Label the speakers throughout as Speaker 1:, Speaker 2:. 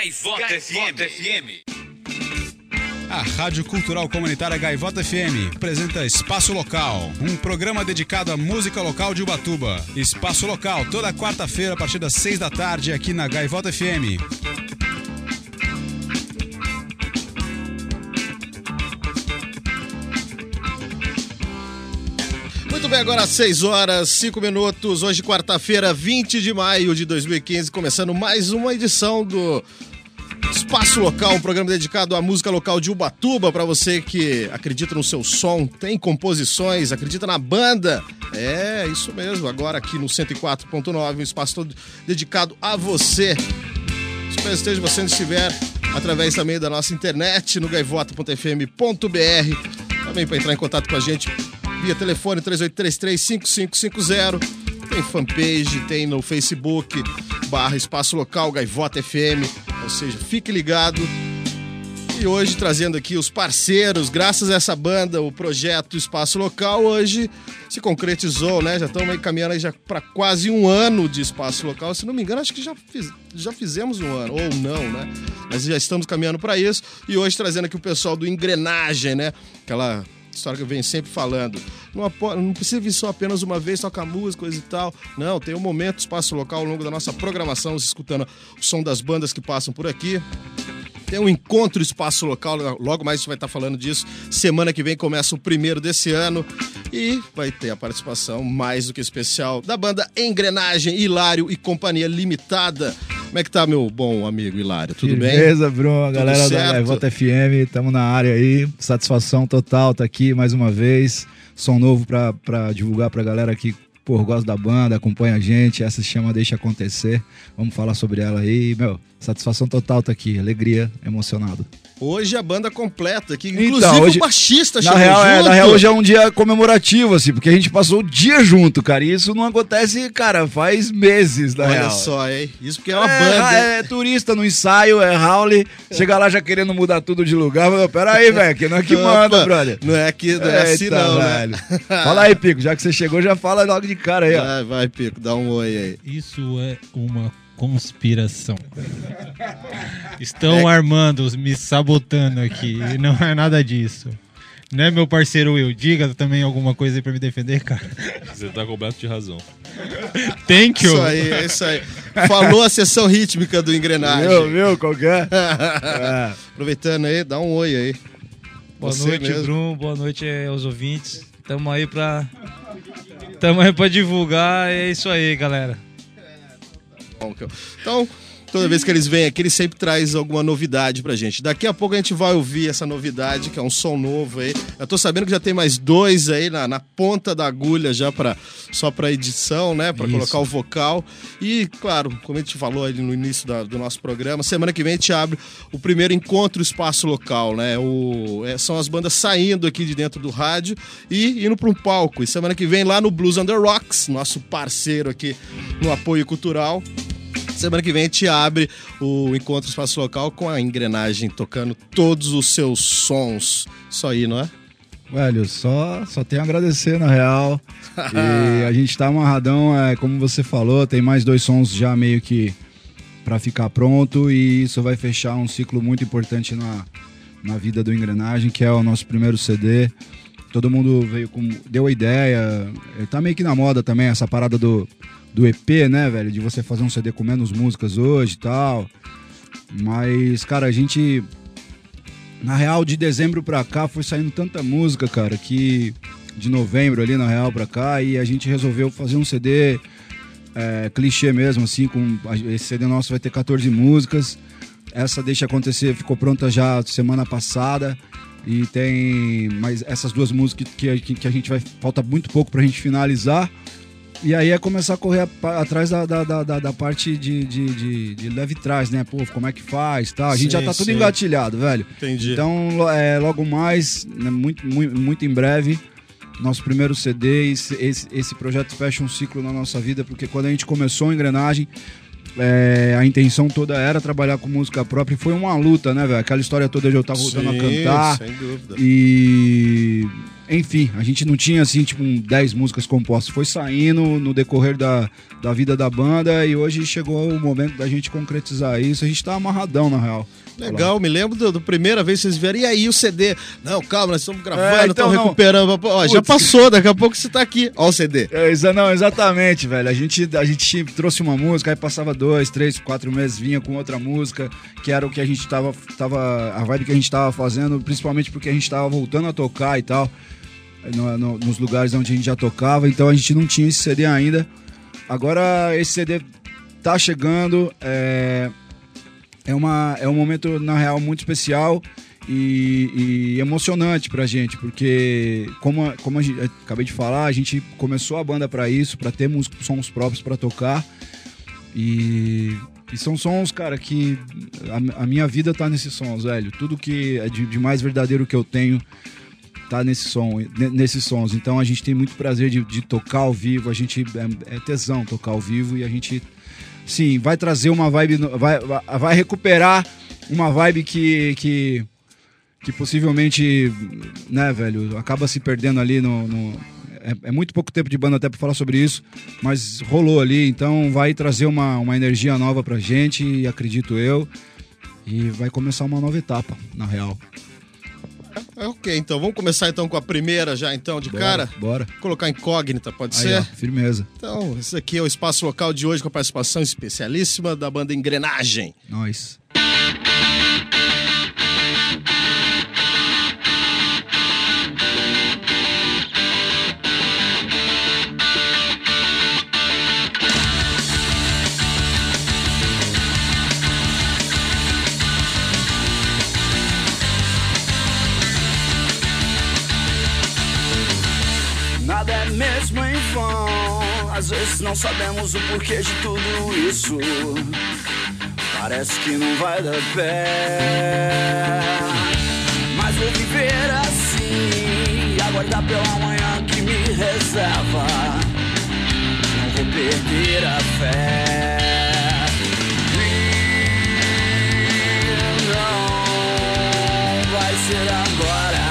Speaker 1: Gaivota FM.
Speaker 2: A Rádio Cultural Comunitária Gaivota FM apresenta Espaço Local, um programa dedicado à música local de Ubatuba. Espaço Local, toda quarta-feira a partir das 6 da tarde aqui na Gaivota FM.
Speaker 3: Muito bem, agora às 6 horas, 5 minutos, hoje quarta-feira, 20 de maio de 2015, começando mais uma edição do Espaço Local, um programa dedicado à música local de Ubatuba, para você que acredita no seu som, tem composições, acredita na banda. É, isso mesmo, agora aqui no 104.9, um espaço todo dedicado a você. Espero que esteja você onde estiver, através também da nossa internet, no gaivota.fm.br. Também para entrar em contato com a gente via telefone 3833-5550. Tem fanpage, tem no Facebook, /Espaço Local, Gaivota FM. Ou seja, fique ligado. E hoje trazendo aqui os parceiros, graças a essa banda, o projeto Espaço Local, hoje se concretizou, né? Já estamos caminhando aí para quase um ano de Espaço Local. Se não me engano, acho que já fizemos um ano, ou não, né? Mas já estamos caminhando para isso. E hoje trazendo aqui o pessoal do Engrenagem, né? Aquela história que eu venho sempre falando. Não precisa vir só apenas uma vez, tocar música, coisa e tal. Não, tem um momento, Espaço Local, ao longo da nossa programação, escutando o som das bandas que passam por aqui. Tem um encontro Espaço Local, logo mais a gente vai estar falando disso. Semana que vem começa o primeiro desse ano. E vai ter a participação mais do que especial da banda Engrenagem, Hilário e Companhia Limitada. Como é que tá, meu bom amigo Hilário? Tudo bem?
Speaker 4: Beleza, Bruno. A galera
Speaker 3: certo?
Speaker 4: Da Gaivota FM, estamos na área aí. Satisfação total tá aqui mais uma vez. Som novo pra divulgar pra galera que, pô, gosta da banda, acompanha a gente. Essa se chama Deixa Acontecer. Vamos falar sobre ela aí. Meu, satisfação total tá aqui. Alegria, emocionado.
Speaker 3: Hoje a banda completa aqui, inclusive
Speaker 4: então, hoje,
Speaker 3: o baixista
Speaker 4: na
Speaker 3: chegou
Speaker 4: real,
Speaker 3: junto.
Speaker 4: Na real, hoje é um dia comemorativo, assim, porque a gente passou o dia junto, cara, e isso não acontece, cara, faz meses, na real.
Speaker 3: Olha só, hein? Isso porque é uma banda.
Speaker 4: É turista no ensaio, é Howley, chega lá já querendo mudar tudo de lugar, mas pera aí, velho, que não é que manda, brother.
Speaker 3: Não é assim não,
Speaker 4: velho.
Speaker 3: né?
Speaker 4: Fala aí, Pico, já que você chegou, já fala logo de cara aí, ó.
Speaker 3: Vai, Pico, dá um oi aí.
Speaker 5: Isso é uma conspiração. Estão armando, me sabotando aqui. E não é nada disso. Né, meu parceiro Will? Diga também alguma coisa aí pra me defender, cara.
Speaker 6: Você tá coberto de razão.
Speaker 5: Thank you.
Speaker 3: É isso aí. Falou a sessão rítmica do Engrenagem.
Speaker 4: Viu? Qual que é?
Speaker 3: Aproveitando aí, dá um oi aí.
Speaker 7: Boa
Speaker 3: Você
Speaker 7: noite,
Speaker 3: mesmo.
Speaker 7: Bruno. Boa noite aos ouvintes. Tamo aí pra divulgar. É isso aí, galera.
Speaker 3: Então, toda vez que eles vêm aqui, eles sempre trazem alguma novidade pra gente. Daqui a pouco a gente vai ouvir essa novidade, que é um som novo aí. Eu tô sabendo que já tem mais dois aí na ponta da agulha já só pra edição, né? Pra colocar o vocal. E, claro, como a gente falou ali no início do nosso programa, semana que vem a gente abre o primeiro encontro Espaço Local, né? São as bandas saindo aqui de dentro do rádio e indo pra um palco. E semana que vem lá no Blues on the Rocks, nosso parceiro aqui no apoio cultural. Semana que vem a gente abre o Encontro Espaço Local com a Engrenagem tocando todos os seus sons. Isso aí, não é?
Speaker 4: Velho, só tenho a agradecer, na real. E a gente tá amarradão, como você falou, tem mais 2 sons já meio que pra ficar pronto. E isso vai fechar um ciclo muito importante na vida do Engrenagem, que é o nosso primeiro CD. Todo mundo deu a ideia. Tá meio que na moda também essa parada do EP, né, velho? De você fazer um CD com menos músicas hoje e tal. Mas, cara, a gente... Na real, de dezembro pra cá, foi saindo tanta música, cara, que... De novembro ali, na real, pra cá. E a gente resolveu fazer um CD clichê mesmo, assim. Esse CD nosso vai ter 14 músicas. Essa Deixa Acontecer ficou pronta já semana passada. E tem mais essas 2 músicas que a gente vai... Falta muito pouco pra gente finalizar. E aí é começar a correr atrás da parte de leve trás, né? Pô, como é que faz, tá? A gente já tá tudo engatilhado, velho.
Speaker 3: Entendi.
Speaker 4: Então, logo mais, né, muito em breve, nosso primeiro CD. Esse projeto fecha um ciclo na nossa vida, porque quando a gente começou a Engrenagem, a intenção toda era trabalhar com música própria, e foi uma luta, né, velho? Aquela história toda de eu estar voltando a cantar.
Speaker 3: Sem dúvida.
Speaker 4: E Enfim, a gente não tinha, assim, tipo, 10 músicas compostas. Foi saindo no decorrer da vida da banda e hoje chegou o momento da gente concretizar isso. A gente tá amarradão, na real.
Speaker 3: Legal, me lembro da primeira vez que vocês vieram. E aí, o CD? Não, calma, nós estamos gravando,
Speaker 4: então
Speaker 3: estamos
Speaker 4: não.
Speaker 3: recuperando. Ó, já passou, daqui a pouco você tá aqui. Ó o CD.
Speaker 4: Não, exatamente, velho. A gente trouxe uma música, aí passava 2, 3, 4 meses, vinha com outra música, que era o que a gente tava a vibe que a gente tava fazendo, principalmente porque a gente tava voltando a tocar e tal, nos lugares onde a gente já tocava, então a gente não tinha esse CD ainda. Agora esse CD tá chegando, é um momento, na real, muito especial e emocionante pra gente, porque como acabei de falar, a gente começou a banda pra isso, pra ter sons próprios pra tocar e são sons, cara, que a minha vida tá nesses sons, velho. Tudo que é de mais verdadeiro que eu tenho tá nesses sons. Então a gente tem muito prazer de tocar ao vivo, a gente é tesão tocar ao vivo e a gente, sim, vai trazer uma vibe, vai recuperar uma vibe que possivelmente, né, velho, acaba se perdendo ali é muito pouco tempo de banda até pra falar sobre isso, mas rolou ali, então vai trazer uma energia nova pra gente, acredito eu, e vai começar uma nova etapa, na real.
Speaker 3: Ok, então vamos começar então com a primeira já, então, de cara?
Speaker 4: Bora.
Speaker 3: Colocar incógnita, pode
Speaker 4: Aí,
Speaker 3: ser?
Speaker 4: ó, firmeza.
Speaker 3: Então, esse aqui é o Espaço Local de hoje com a participação especialíssima da banda Engrenagem.
Speaker 4: Nós.
Speaker 8: Nada é mesmo em vão, às vezes não sabemos o porquê de tudo isso. Parece que não vai dar pé, mas vou viver assim, aguardar pela manhã que me reserva. Não vou perder a fé. E não vai ser agora.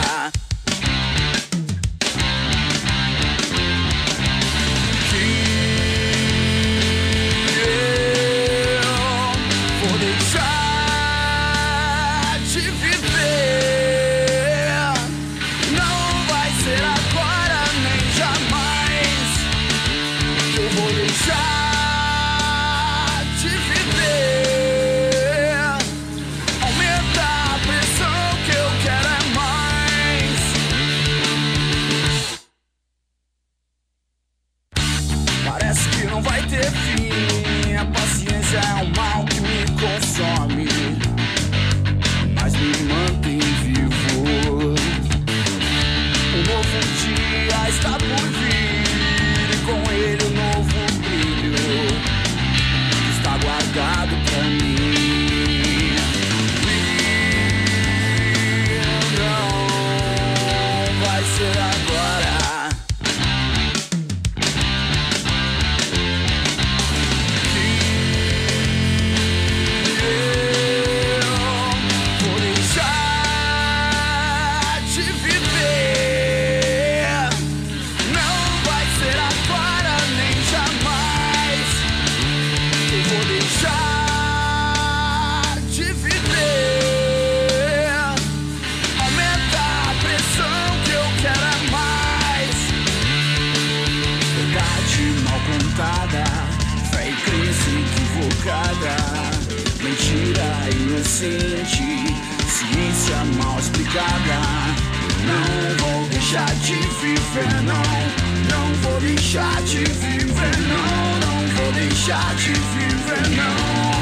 Speaker 8: Ciência mal explicada. Não vou deixar de viver, não vou deixar de viver, não vou deixar de viver, não.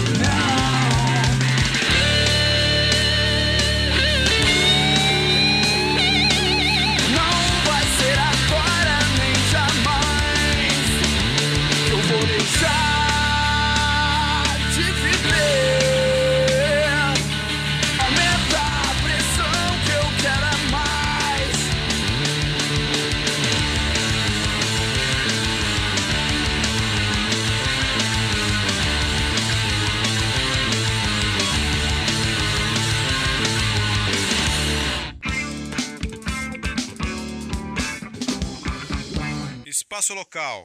Speaker 8: Não vai ser agora nem jamais. Eu vou deixar de viver.
Speaker 2: Espaço Local.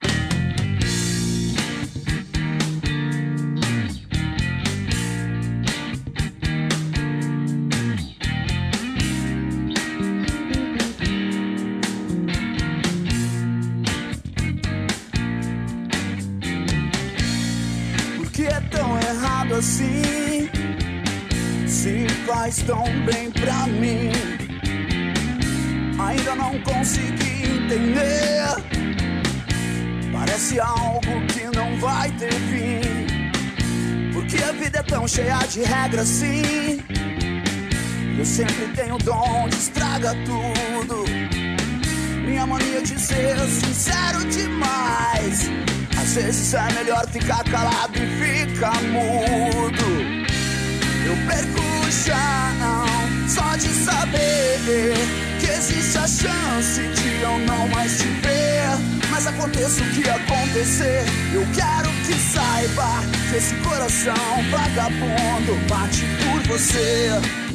Speaker 8: Por que é tão errado assim? Se faz tão bem pra mim, ainda não consegui entender. Parece algo que não vai ter fim. Porque a vida é tão cheia de regras assim. Eu sempre tenho o dom de estragar tudo. Minha mania de ser sincero demais. Às vezes é melhor ficar calado e ficar mudo. Eu perco o chão só de saber que existe a chance de eu não mais te ver. Mas aconteça o que acontecer, eu quero que saiba que esse coração vagabundo bate por você.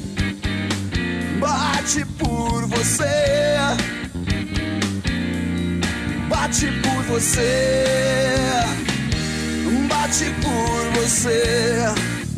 Speaker 8: Bate por você. Bate por você. Bate por você.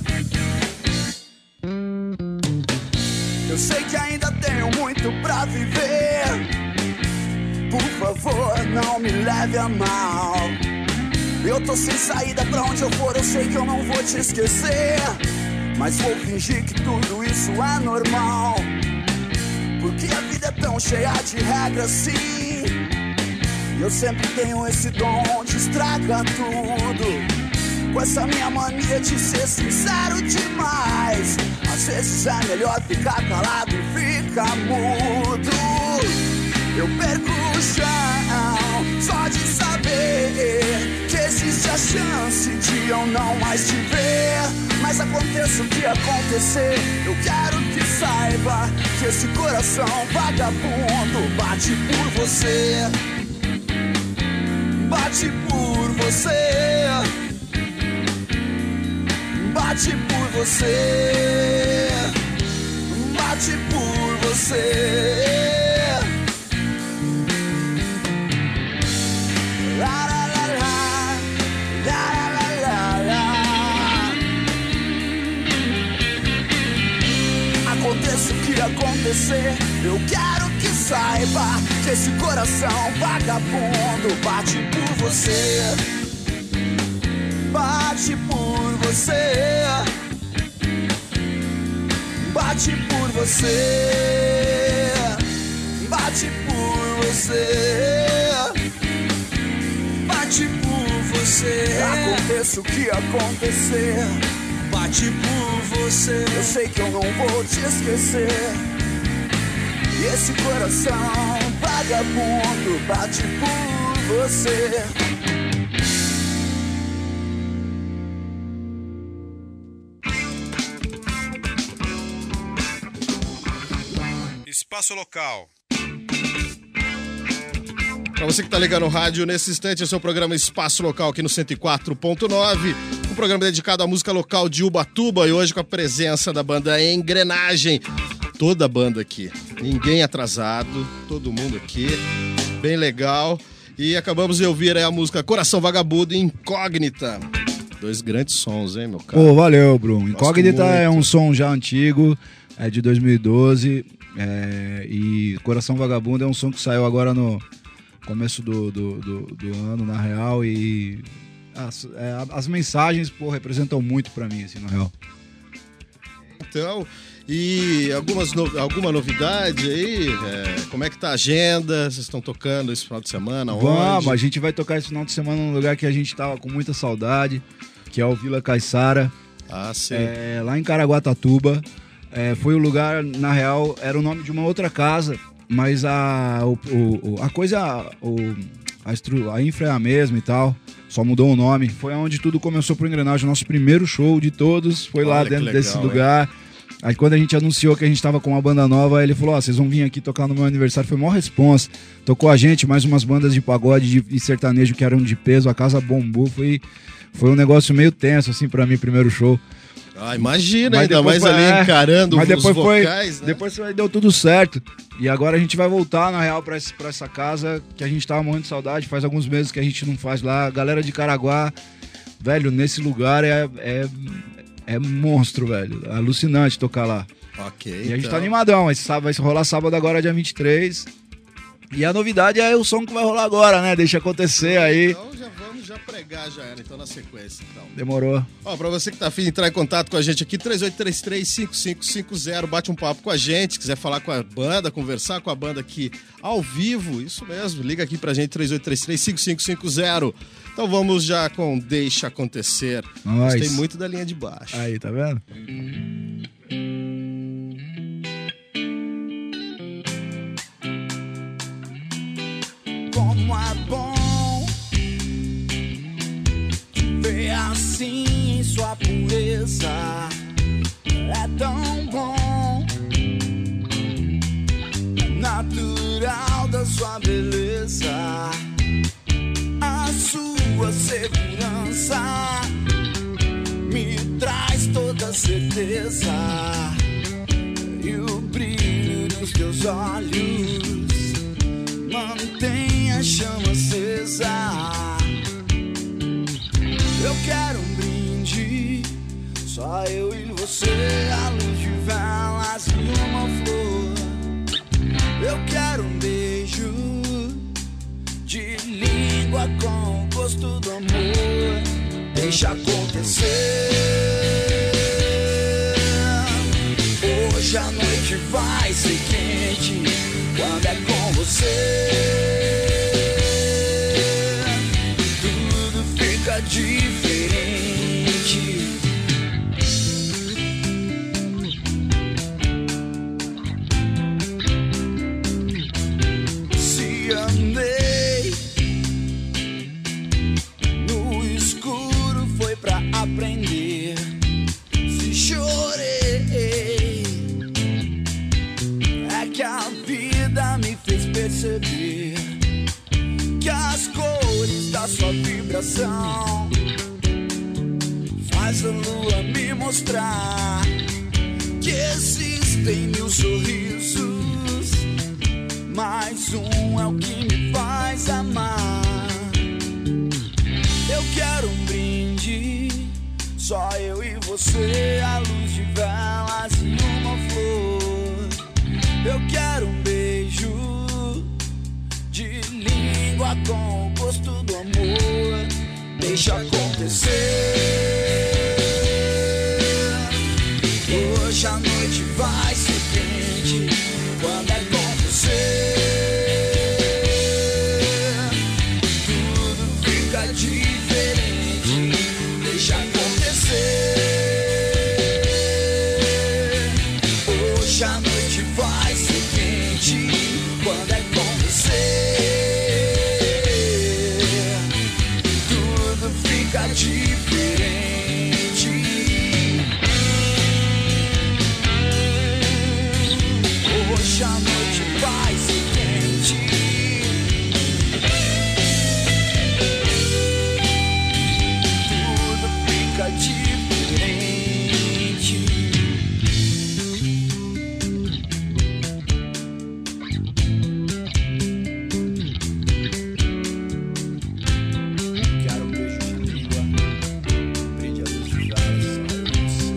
Speaker 8: Eu sei que ainda tenho muito pra viver. Por favor, não me leve a mal. Eu tô sem saída pra onde eu for, eu sei que eu não vou te esquecer. Mas vou fingir que tudo isso é normal. Porque a vida é tão cheia de regras sim. E eu sempre tenho esse dom de estragar tudo. Com essa minha mania de ser sincero demais. Às vezes é melhor ficar calado e ficar mudo. Eu perco o chão só de saber que existe a chance de eu não mais te ver. Mas aconteça o que acontecer, eu quero que saiba que esse coração vagabundo bate por você. Bate por você. Bate por você. Bate por você. La, la, la, la. La, la, la, la. Aconteça o que acontecer, eu quero que saiba que esse coração vagabundo bate por você. Bate por você. Bate por você. Bate por você. Bate por você. Aconteça o que acontecer, bate por você. Eu sei que eu não vou te esquecer. E esse coração vagabundo bate por você.
Speaker 2: Espaço Local.
Speaker 3: Pra você que tá ligando o rádio, nesse instante esse é o programa Espaço Local aqui no 104.9, um programa dedicado à música local de Ubatuba, e hoje com a presença da banda Engrenagem. Toda a banda aqui, ninguém atrasado, todo mundo aqui, bem legal. E acabamos de ouvir aí a música Coração Vagabundo e Incógnita. Dois grandes sons, hein, meu cara?
Speaker 4: Pô, valeu, Bruno.
Speaker 3: Gosto
Speaker 4: Incógnita
Speaker 3: muito.
Speaker 4: é um som já antigo, é de 2012, e Coração Vagabundo é um som que saiu agora no começo do ano, na real, e as mensagens, pô, representam muito pra mim, assim, na real.
Speaker 3: Então, e alguma novidade aí? Como é que tá a agenda? Vocês estão tocando esse final de semana?
Speaker 4: Vamos,
Speaker 3: Onde?
Speaker 4: a gente vai tocar esse final de semana num lugar que a gente tava com muita saudade, que é o Vila Caiçara,
Speaker 3: Ah, sim.
Speaker 4: lá em Caraguatatuba. Foi o lugar, na real, era o nome de uma outra casa, mas a infra é a mesma e tal, só mudou o nome. Foi onde tudo começou pro Engrenagem, o nosso primeiro show de todos, foi lá
Speaker 3: Olha que
Speaker 4: dentro
Speaker 3: legal,
Speaker 4: desse lugar. Aí quando a gente anunciou que a gente tava com uma banda nova, ele falou, vocês vão vir aqui tocar no meu aniversário. Foi maior responsa. Tocou a gente, mais umas bandas de pagode e sertanejo que eram de peso, a casa bombou. Foi um negócio meio tenso, assim, pra mim, primeiro show.
Speaker 3: Ah, imagina,
Speaker 4: Mas
Speaker 3: ainda
Speaker 4: depois
Speaker 3: mais ali encarando
Speaker 4: mas
Speaker 3: os
Speaker 4: depois
Speaker 3: vocais, né?
Speaker 4: Depois deu tudo certo. E agora a gente vai voltar, na real, pra essa casa que a gente tava morrendo de saudade. Faz alguns meses que a gente não faz lá. Galera de Caraguá, velho, nesse lugar é monstro, velho. É alucinante tocar lá.
Speaker 3: Ok.
Speaker 4: E a gente tá animadão. Esse sábado, vai rolar sábado agora, dia 23. E a novidade é o som que vai rolar agora, né? Deixa acontecer aí.
Speaker 3: Então já pregar, já era. Então na sequência, então.
Speaker 4: Demorou.
Speaker 3: Ó, pra você que tá afim de entrar em contato com a gente aqui, 3833-5550, bate um papo com a gente, quiser falar com a banda, conversar com a banda aqui ao vivo, isso mesmo, liga aqui pra gente, 3833-5550. Então vamos já com Deixa Acontecer.
Speaker 4: Nice.
Speaker 3: Gostei muito da linha de baixo.
Speaker 4: Aí, tá vendo?
Speaker 8: Como é bom ver assim em sua pureza. É tão bom, natural da sua beleza. A sua segurança me traz toda certeza. E o brilho dos teus olhos mantém a chama acesa. Eu quero um brinde, só eu e você, a luz de velas e uma flor. Eu quero um beijo de língua com o gosto do amor. Deixa acontecer. Hoje a noite vai ser quente quando é com você. Tudo fica diferente. Se andei no escuro foi pra aprender. Se chorei é que a vida me fez perceber que as cores da sua vibração faz a lua me mostrar que existem mil sorrisos, mas um é o que me faz amar. Eu quero um brinde, só eu e você, a luz de velas e uma flor. Eu quero um beijo de língua com o gosto do amor. Deixa acontecer. Hoje a noite vai ser quente quando é com você. Tudo fica diferente. Deixa acontecer. Hoje a noite vai ser quente quando é com você. Tudo fica diferente. Hoje a noite vai ser quente. Tudo fica diferente. Quero um beijo de língua, brinde a luz de velas, só eu e você.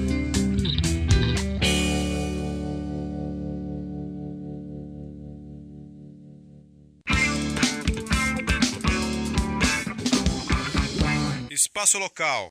Speaker 2: Espaço Local.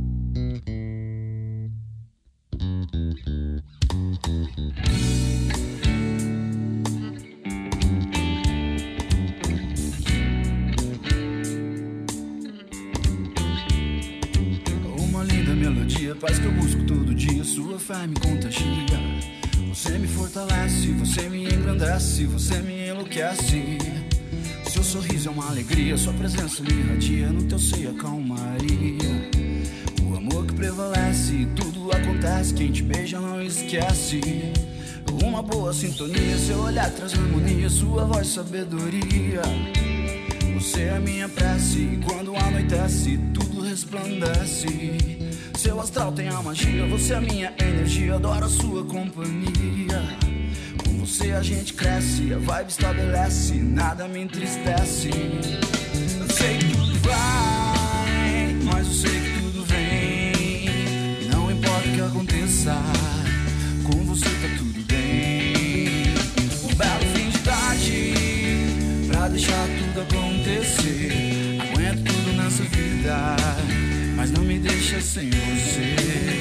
Speaker 8: Uma linda melodia, paz que eu busco todo dia. Sua fé me contagia. Você me fortalece, você me engrandece, você me enlouquece. Seu sorriso é uma alegria, sua presença me irradia. No teu seio a calmaria, o amor que prevalece. Tudo acontece, quem te beija não esquece. Uma boa sintonia, seu olhar traz harmonia, sua voz sabedoria. Você é minha prece, e quando anoitece, tudo resplandece. Seu astral tem a magia, você é minha energia, adoro a sua companhia. Com você a gente cresce, a vibe estabelece, nada me entristece. Eu sei que tudo vai, mas eu sei que tudo vem. Não importa o que aconteça, com você tá tudo bem. Um belo fim de tarde, pra deixar tudo acontecer. Aguento tudo nessa vida, mas não me deixa sem você.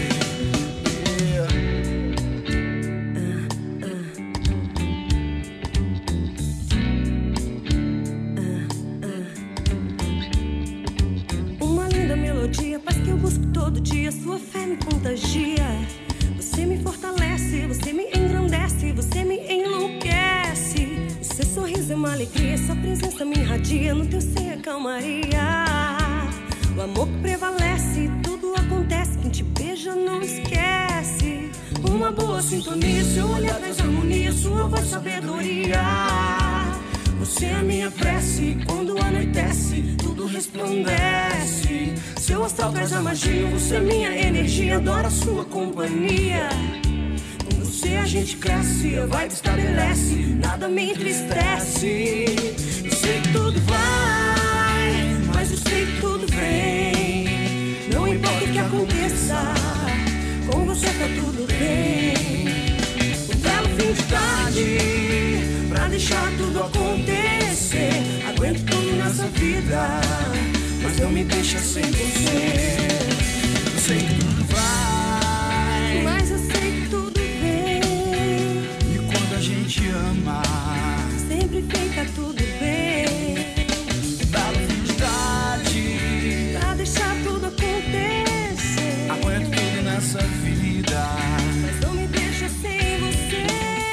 Speaker 9: Uma linda melodia, paz que eu busco todo dia. Sua fé me contagia. Você me fortalece, você me engrandece, você me enlouquece. O seu sorriso é uma alegria, sua presença me irradia. No teu ser a calmaria. O amor que prevalece, tudo acontece. Quem te beija não esquece. Uma boa sintonia, seu olhar traz harmonia, sua voz sabedoria. Você é a minha prece, quando anoitece, tudo resplandece. Seu astral traz a magia, você é minha energia, adoro a sua companhia. Com você a gente cresce, a vibe estabelece, nada me entristece. Eu sei que tudo vai, mas eu sei que tudo vem. Não importa o que aconteça, com você tá tudo bem. Um belo fim de tarde, pra deixar tudo acontecer. Aguento tudo nessa vida, mas não me deixa sem você. Eu sei que tudo vai, mas eu sei que tudo vem.
Speaker 8: E quando a gente ama,
Speaker 9: sempre fica tudo bem.
Speaker 8: Belo fim de tarde,
Speaker 9: pra deixar tudo acontecer.
Speaker 8: Aguento tudo nessa vida,
Speaker 9: mas não me deixa sem você.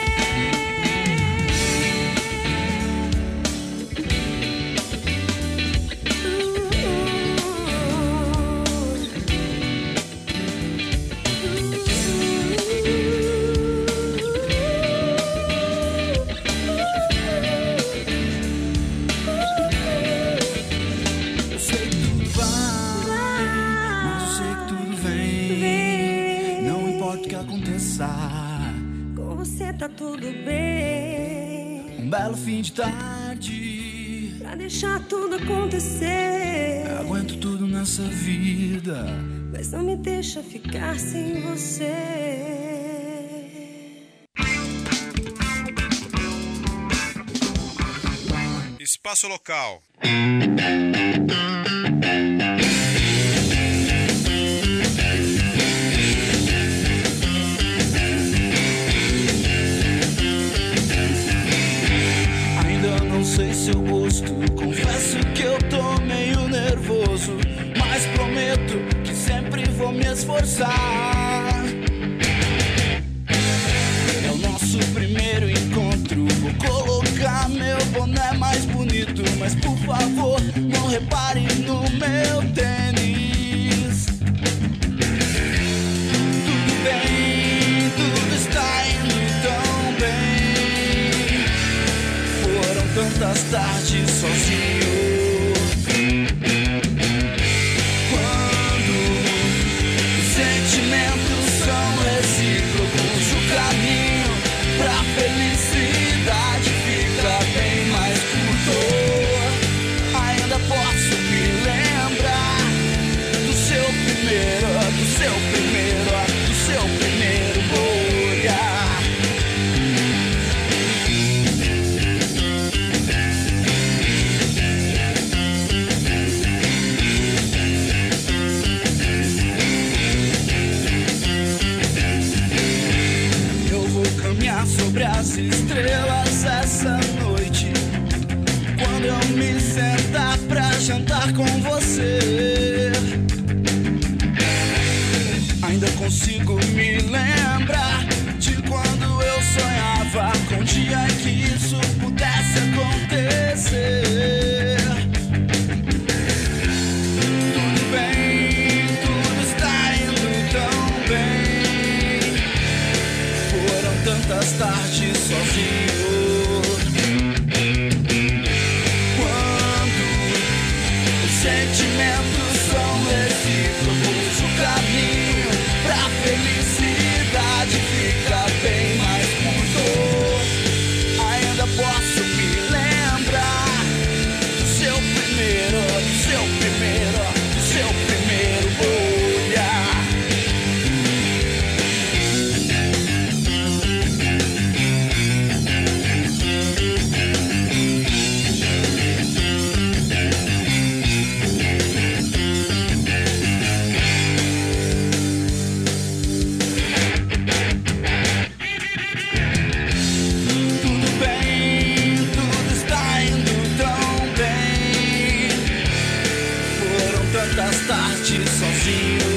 Speaker 9: Com você tá tudo bem.
Speaker 8: Um belo fim de tarde,
Speaker 9: pra deixar tudo acontecer.
Speaker 8: Aguento tudo nessa vida,
Speaker 9: mas não me deixa ficar sem você.
Speaker 2: Espaço Local.
Speaker 8: Não sei seu gosto, confesso que eu tô meio nervoso, mas prometo que sempre vou me esforçar. É o nosso primeiro encontro, vou colocar meu boné mais bonito, mas por favor, não repare no meu tênis. Tudo bem, tudo está indo tão bem. Tantas tardes sozinho, quando os sentimentos são recíprocos, o caminho pra felicidade fica bem mais curto. Ainda posso me lembrar do seu primeiro olhar. Sobre as estrelas essa noite, quando eu me sentar pra jantar com você, ainda consigo me lembrar de quando eu sonhava com um dia que isso pudesse acontecer. Tudo bem, tudo está indo tão bem. Tantas tardes sozinho, quando os sentimentos são recíprocos, o caminho pra felicidade fica bem mais curto. sozinho.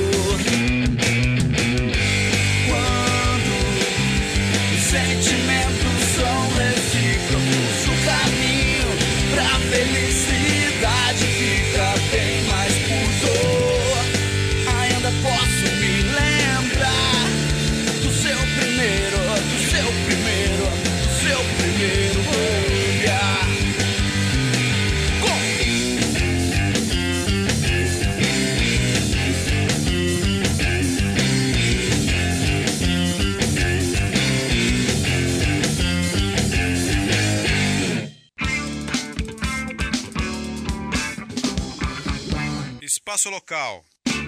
Speaker 8: Quando os sentimentos são recíprocos, o caminho pra felicidade fica bem mais curto. Ainda posso me lembrar do seu primeiro olhar.
Speaker 2: Espaço Local.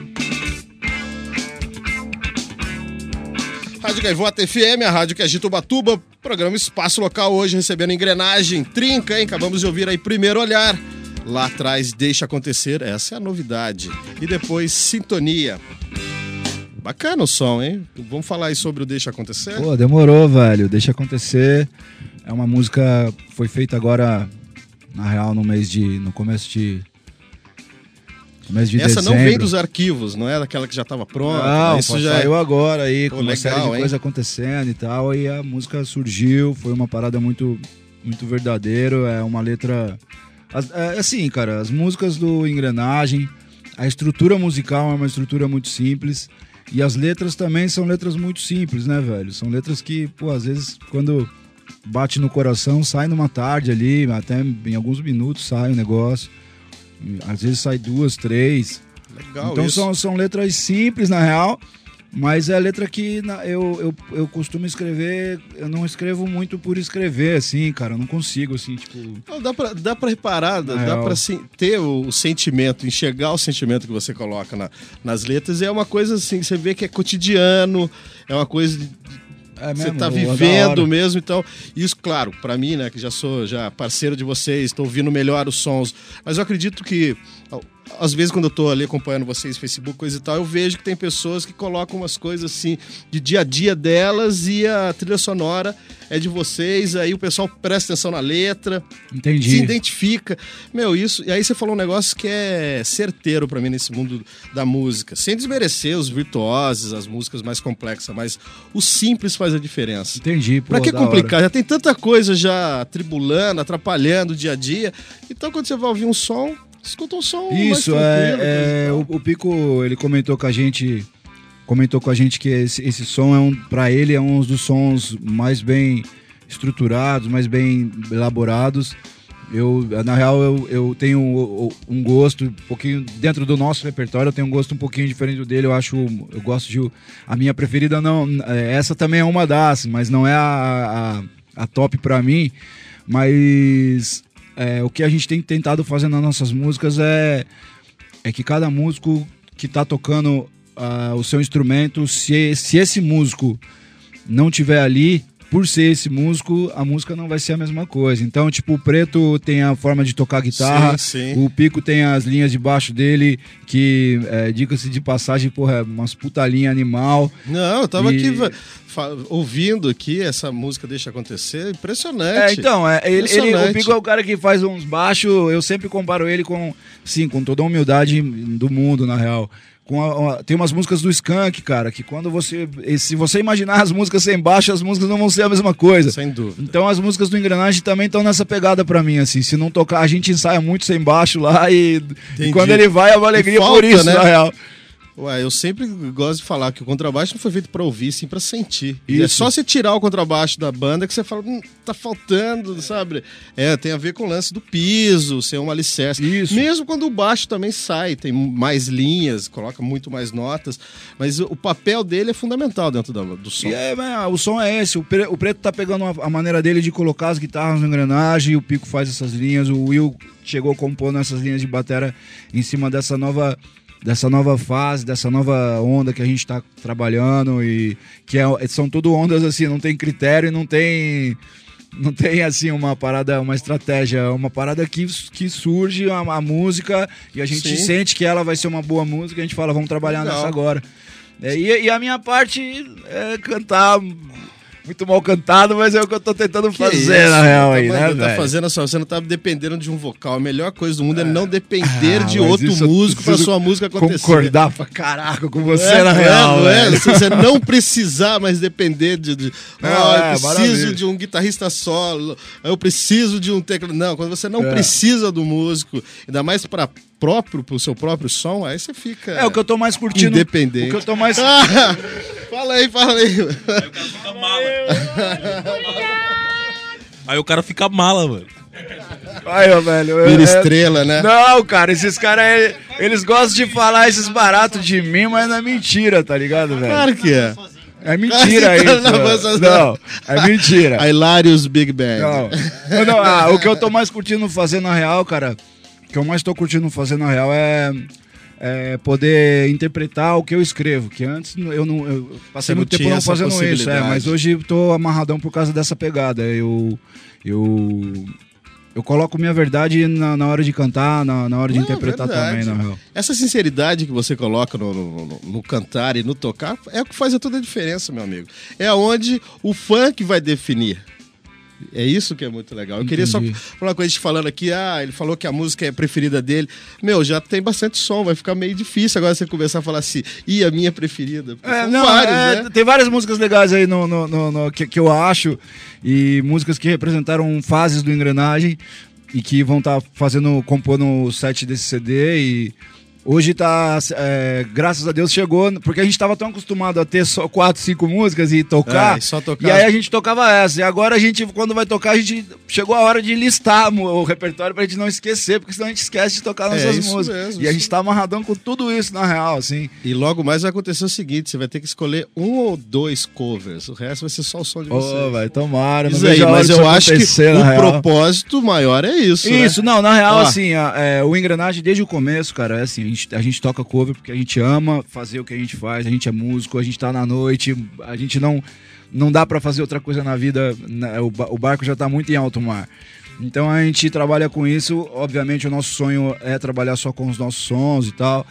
Speaker 3: Rádio Gaivota FM, a rádio que agita Ubatuba, programa Espaço Local, hoje recebendo Engrenagem, Trinca, hein? Acabamos de ouvir aí Primeiro Olhar, lá atrás Deixa Acontecer, essa é a novidade, e depois Sintonia. Bacana o som, hein? Vamos falar aí sobre o Deixa Acontecer?
Speaker 4: Pô, demorou, velho, Deixa Acontecer, é uma música, foi feita agora, na real, no começo de
Speaker 3: Essa
Speaker 4: dezembro.
Speaker 3: não vem dos arquivos, não é daquela que já estava pronta?
Speaker 4: Não,
Speaker 3: isso já
Speaker 4: saiu agora aí, com uma
Speaker 3: legal,
Speaker 4: série de
Speaker 3: hein?
Speaker 4: coisas acontecendo e tal, e a música surgiu, foi uma parada muito, muito verdadeira, é uma letra... Assim, cara, as músicas do Engrenagem, a estrutura musical é uma estrutura muito simples, e as letras também são letras muito simples, né, velho? São letras que, pô, às vezes, quando bate no coração, sai numa tarde ali, até em alguns minutos sai o negócio. Às vezes sai 2, 3.
Speaker 3: Legal,
Speaker 4: então
Speaker 3: isso.
Speaker 4: são letras simples, na real, mas é letra que eu costumo escrever, eu não escrevo muito por escrever, assim, cara, eu não consigo, assim, tipo...
Speaker 3: Não, dá pra reparar, dá pra ter o sentimento, enxergar o sentimento que você coloca nas letras, é uma coisa assim, que você vê que é cotidiano, é uma coisa... Você tá vivendo mesmo, então, isso, claro, pra mim, né, que já sou parceiro de vocês, tô ouvindo melhor os sons, mas eu acredito que, às vezes, quando eu tô ali acompanhando vocês no Facebook, coisa e tal, eu vejo que tem pessoas que colocam umas coisas, assim, de dia a dia delas, e a trilha sonora é de vocês, aí o pessoal presta atenção na letra,
Speaker 4: Entendi.
Speaker 3: Se identifica, isso, e aí você falou um negócio que é certeiro pra mim nesse mundo da música, sem desmerecer os virtuosos, as músicas mais complexas, mas o simples faz a diferença.
Speaker 4: Entendi, pô,
Speaker 3: pra que
Speaker 4: da
Speaker 3: complicar?
Speaker 4: hora.
Speaker 3: Já tem tanta coisa já atribulando, atrapalhando o dia a dia, então quando você vai ouvir um som, escuta um som
Speaker 4: Isso,
Speaker 3: mais tranquilo.
Speaker 4: o Pico, ele comentou com a gente que esse som, pra ele, é um dos sons mais bem estruturados, mais bem elaborados. Na real, eu tenho um gosto um pouquinho, dentro do nosso repertório, eu tenho um gosto um pouquinho diferente do dele, eu gosto de... A minha preferida, não, essa também é uma das, mas não é a top pra mim, mas... o que a gente tem tentado fazer nas nossas músicas é que cada músico que tá tocando o seu instrumento, se esse músico não tiver ali, por ser esse músico, a música não vai ser a mesma coisa. Então, tipo, o Preto tem a forma de tocar guitarra,
Speaker 3: Sim.
Speaker 4: O Pico tem as linhas de baixo dele, que, diga-se de passagem, porra, é umas puta linha animal.
Speaker 3: Não, eu tava aqui ouvindo aqui essa música Deixa Acontecer, impressionante.
Speaker 4: Então,
Speaker 3: Impressionante.
Speaker 4: o Pico é o cara que faz uns baixos, eu sempre comparo ele com toda a humildade do mundo, na real. Tem umas músicas do Skank, cara, que se você imaginar as músicas sem baixo, as músicas não vão ser a mesma coisa.
Speaker 3: Sem dúvida.
Speaker 4: Então as músicas do Engrenagem também estão nessa pegada pra mim, assim, se não tocar, a gente ensaia muito sem baixo lá e quando ele vai é uma alegria por isso, né? Na real.
Speaker 3: Eu sempre gosto de falar que o contrabaixo não foi feito pra ouvir, sim pra sentir.
Speaker 4: Isso.
Speaker 3: É só você tirar o contrabaixo da banda que você fala, tá faltando, sabe? Tem a ver com o lance do piso, ser um alicerce.
Speaker 4: Isso.
Speaker 3: Mesmo quando o baixo também sai, tem mais linhas, coloca muito mais notas, mas o papel dele é fundamental dentro do som.
Speaker 4: O som é esse, o Preto tá pegando a maneira dele de colocar as guitarras no Engrenagem, o Pico faz essas linhas, o Will chegou compondo essas linhas de batera em cima dessa nova fase, dessa nova onda que a gente tá trabalhando, e que são tudo ondas assim, não tem critério, não tem assim uma parada, uma estratégia, uma parada que surge a música e a gente sente que ela vai ser uma boa música, a gente fala, vamos trabalhar nessa agora. E a minha parte é cantar muito mal cantado, mas é o que eu tô tentando
Speaker 3: Que
Speaker 4: fazer,
Speaker 3: isso,
Speaker 4: na real,
Speaker 3: tá
Speaker 4: aí, né,
Speaker 3: mandando, tá
Speaker 4: velho?
Speaker 3: fazendo só, você não tá dependendo de um vocal. A melhor coisa do mundo é não depender de
Speaker 4: mas
Speaker 3: outro
Speaker 4: isso eu
Speaker 3: músico pra
Speaker 4: preciso
Speaker 3: sua música acontecer.
Speaker 4: Concordar pra caraca com você, na real,
Speaker 3: não é?
Speaker 4: velho.
Speaker 3: Se você não precisar mais depender de
Speaker 4: Não,
Speaker 3: eu preciso
Speaker 4: maravilha.
Speaker 3: de um guitarrista solo, eu preciso de um teclado. Não, quando você não precisa do músico, ainda mais pro seu próprio som, aí você fica
Speaker 4: É o que eu tô mais curtindo.
Speaker 3: independente.
Speaker 4: O que eu tô mais.
Speaker 3: Ah, fala aí.
Speaker 6: Aí o cara fica mala, mano.
Speaker 4: Ai, ó, velho.
Speaker 3: Vira estrela, né?
Speaker 4: Não, cara, esses caras, eles gostam de falar esses baratos de mim, mas não é mentira, tá ligado, velho?
Speaker 3: Claro que é.
Speaker 4: É mentira
Speaker 3: Você tá
Speaker 4: isso.
Speaker 3: na voz-
Speaker 4: Não, é mentira.
Speaker 3: A Hilarious Big Band.
Speaker 4: Não, o que eu tô mais curtindo fazer na real, cara, o que eu mais tô curtindo fazer na real é poder interpretar o que eu escrevo, que antes eu passei
Speaker 3: Você
Speaker 4: muito
Speaker 3: não
Speaker 4: tempo
Speaker 3: tinha
Speaker 4: não
Speaker 3: essa
Speaker 4: fazendo isso,
Speaker 3: possibilidade.
Speaker 4: mas hoje eu tô amarradão por causa dessa pegada. Eu coloco minha verdade na hora de cantar, na hora de
Speaker 3: Não,
Speaker 4: interpretar
Speaker 3: verdade.
Speaker 4: também, na real.
Speaker 3: Essa sinceridade que você coloca no cantar e no tocar é o que faz toda a diferença, meu amigo. É onde o funk vai definir. É isso que é muito legal. Eu queria só falar com a gente falando aqui, ele falou que a música é a preferida dele. Meu, já tem bastante som, vai ficar meio difícil agora você começar a falar assim, a minha preferida. São vários, né?
Speaker 4: Tem várias músicas legais aí que eu acho, e músicas que representaram fases do Engrenagem e que vão estar compondo o set desse CD. E hoje tá, graças a Deus chegou, porque a gente tava tão acostumado a ter só 4, 5 músicas e tocar,
Speaker 3: e só tocar.
Speaker 4: e aí a gente tocava essa, e agora a gente, quando vai tocar, a gente chegou a hora de listar o repertório pra gente não esquecer, porque senão a gente esquece de tocar nossas
Speaker 3: isso
Speaker 4: músicas.
Speaker 3: mesmo,
Speaker 4: E a
Speaker 3: isso.
Speaker 4: gente tá amarradão com tudo isso, na real, assim.
Speaker 3: E logo mais vai acontecer o seguinte, você vai ter que escolher 1 ou 2 covers, o resto vai ser só o som de vocês.
Speaker 4: Vai, tomara, não
Speaker 3: Isso aí,
Speaker 4: vejo a hora
Speaker 3: mas
Speaker 4: disso
Speaker 3: eu acho que
Speaker 4: acontecer, na
Speaker 3: o
Speaker 4: real.
Speaker 3: propósito maior é isso, né?
Speaker 4: Isso, não, na real,
Speaker 3: Ó.
Speaker 4: assim, o Engrenagem desde o começo, cara, é assim, a gente toca cover porque a gente ama fazer o que a gente faz, a gente é músico, a gente tá na noite, a gente não dá pra fazer outra coisa na vida, o barco já tá muito em alto mar. Então a gente trabalha com isso, obviamente o nosso sonho é trabalhar só com os nossos sons e tal.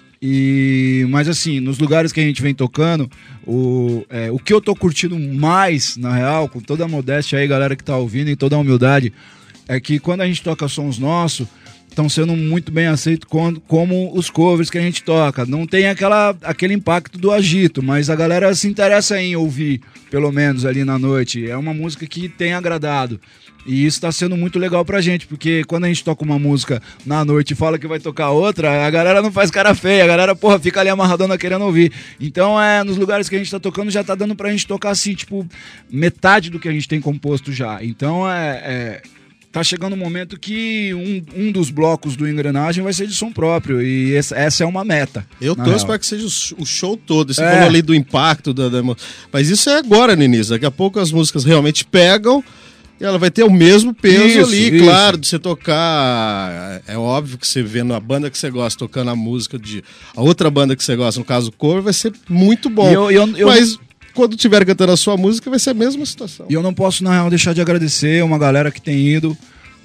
Speaker 4: Mas assim, nos lugares que a gente vem tocando, o que eu tô curtindo mais, na real, com toda a modéstia aí, galera que tá ouvindo, e toda a humildade, é que quando a gente toca sons nossos, estão sendo muito bem aceitos como os covers que a gente toca. Não tem aquele impacto do agito, mas a galera se interessa em ouvir, pelo menos ali na noite. É uma música que tem agradado. E isso tá sendo muito legal pra gente, porque quando a gente toca uma música na noite e fala que vai tocar outra, a galera não faz cara feia, a galera, fica ali amarradona querendo ouvir. Então, nos lugares que a gente tá tocando, já tá dando pra gente tocar, assim, tipo, metade do que a gente tem composto já. Então, tá chegando um momento que um dos blocos do Engrenagem vai ser de som próprio, e essa é uma meta.
Speaker 3: Eu
Speaker 4: na
Speaker 3: torço
Speaker 4: real.
Speaker 3: para que seja o show todo. Você falou ali do impacto mas isso é agora no início. Daqui a pouco as músicas realmente pegam e ela vai ter o mesmo peso ali, claro, de você tocar. É óbvio que você vendo a banda que você gosta tocando a música de a outra banda que você gosta, no caso o cover, vai ser muito bom. Mas quando estiver cantando a sua música, vai ser a mesma situação.
Speaker 4: E eu não posso, na real, deixar de agradecer uma galera que tem ido,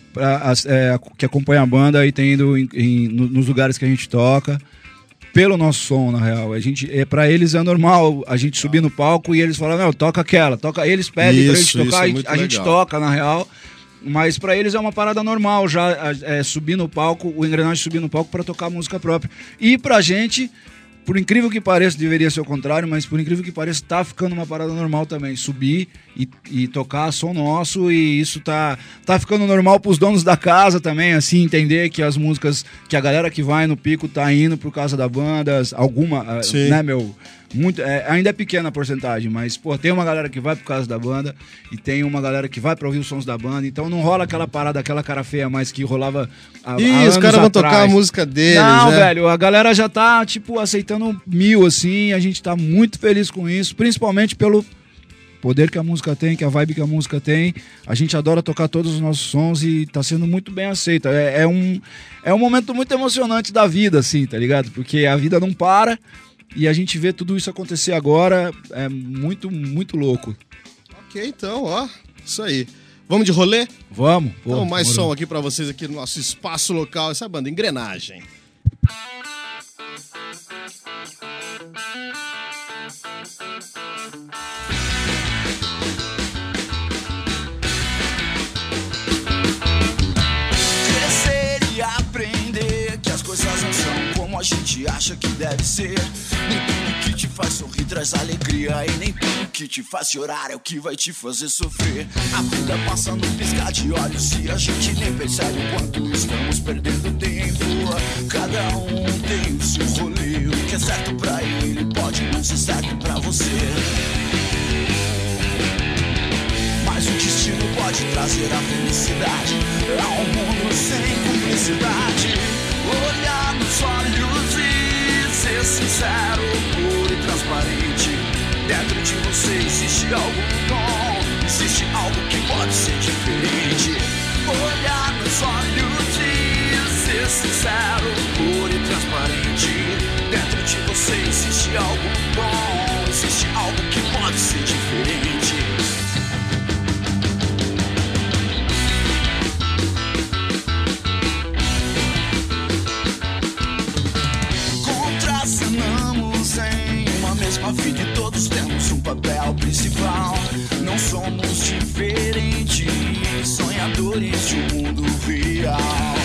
Speaker 4: que acompanha a banda e tem ido nos lugares que a gente toca, pelo nosso som, na real. Pra eles é normal a gente subir no palco e eles falam, não, toca aquela, toca. Eles pedem pra gente tocar, a gente toca, na real. Mas pra eles é uma parada normal já subir no palco, o Engrenagem subir no palco pra tocar música própria. E pra gente, por incrível que pareça, deveria ser o contrário, mas por incrível que pareça, tá ficando uma parada normal também. Subir e tocar som nosso, e isso tá ficando normal pros donos da casa também, assim, entender que as músicas, que a galera que vai no pico tá indo por causa da banda, né, meu? Ainda é pequena a porcentagem, mas, tem uma galera que vai por causa da banda e tem uma galera que vai pra ouvir os sons da banda, então não rola aquela parada, aquela cara feia mais que rolava há anos
Speaker 3: os caras vão
Speaker 4: atrás.
Speaker 3: tocar a música deles,
Speaker 4: Não,
Speaker 3: né?
Speaker 4: velho, a galera já tá, aceitando 1000, assim, a gente tá muito feliz com isso, principalmente pelo poder que a música tem, que a vibe que a música tem. A gente adora tocar todos os nossos sons e tá sendo muito bem aceito. É um momento muito emocionante da vida, assim, tá ligado? Porque a vida não para e a gente vê tudo isso acontecer agora, é muito, muito louco.
Speaker 3: Ok, então, isso aí. Vamos de rolê?
Speaker 4: Vamos.
Speaker 3: Então, mais som aqui pra vocês aqui no nosso espaço local, essa banda Engrenagem.
Speaker 8: a gente acha que deve ser. Nem tudo que te faz sorrir traz alegria, e nem tudo que te faz chorar é o que vai te fazer sofrer. A vida passa num piscar de olhos e a gente nem percebe o quanto estamos perdendo tempo. Cada um tem o seu rolê, o que é certo pra ele pode não ser certo pra você. Mas o destino pode trazer a felicidade a um mundo sem cumplicidade. Olhar nos olhos e ser sincero, puro e transparente. Dentro de você existe algo bom, existe algo que pode ser diferente. Olhar nos olhos e ser sincero, puro e transparente. Dentro de você existe algo bom, existe algo que pode ser diferente. Contracenamos em uma mesma vida e todos temos um papel principal. Não somos diferentes, sonhadores de um mundo real.